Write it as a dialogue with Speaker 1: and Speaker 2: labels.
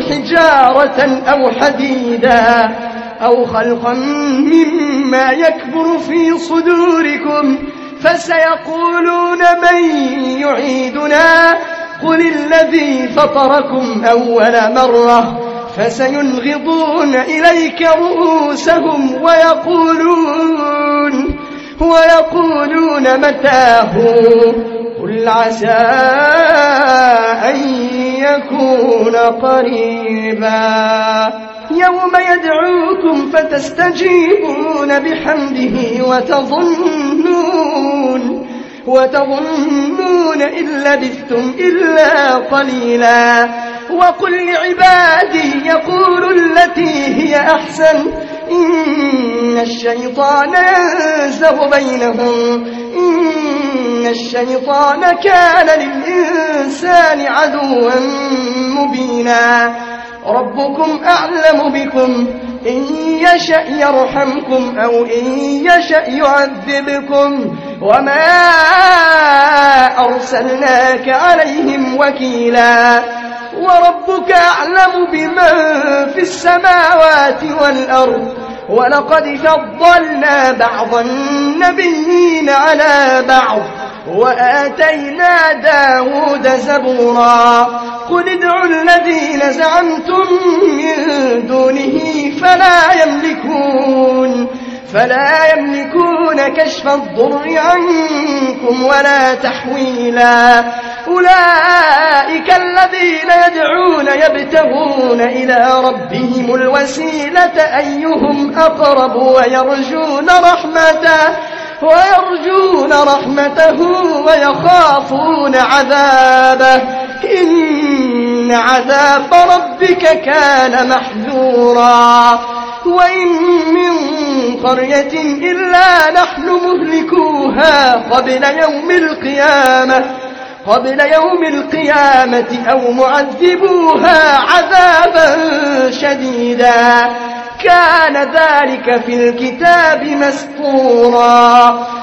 Speaker 1: حجارة أو حديدا أو خلقا مما يكبر في صدوركم فسيقولون من يعيدنا قل الذي فطركم أول مرة فسينغضون إليك رؤوسهم ويقولون متاه قل عسى أن يكون قريبا يوم يدعوكم فتستجيبون بحمده وتظنون إن لبثتم إلا قليلا وقل لعبادي يقولوا التي هي أحسن إن الشيطان ينزغ بينهم إن الشيطان كان للإنسان عدوا مبينا ربكم أعلم بكم إن يشأ يرحمكم أو إن يشأ يعذبكم وما أرسلناك عليهم وكيلا وربك أعلم بمن في السماوات والأرض ولقد فضلنا بعض النبيين على بعض وآتينا داود زبورا قل ادعوا الذين زعمتم من دونه فلا يملكون كشف الضر عنكم ولا تحويلا أولئك الذين يدعون يبتغون إلى ربهم الوسيلة أيهم أقرب ويرجون رحمته ويخافون عذابه إن عذاب ربك كان محذورا وإن من قرية إلا نحن مهلكوها قبل يوم القيامة أو معذبوها عذابا شديدا كان ذلك في الكتاب مسطورا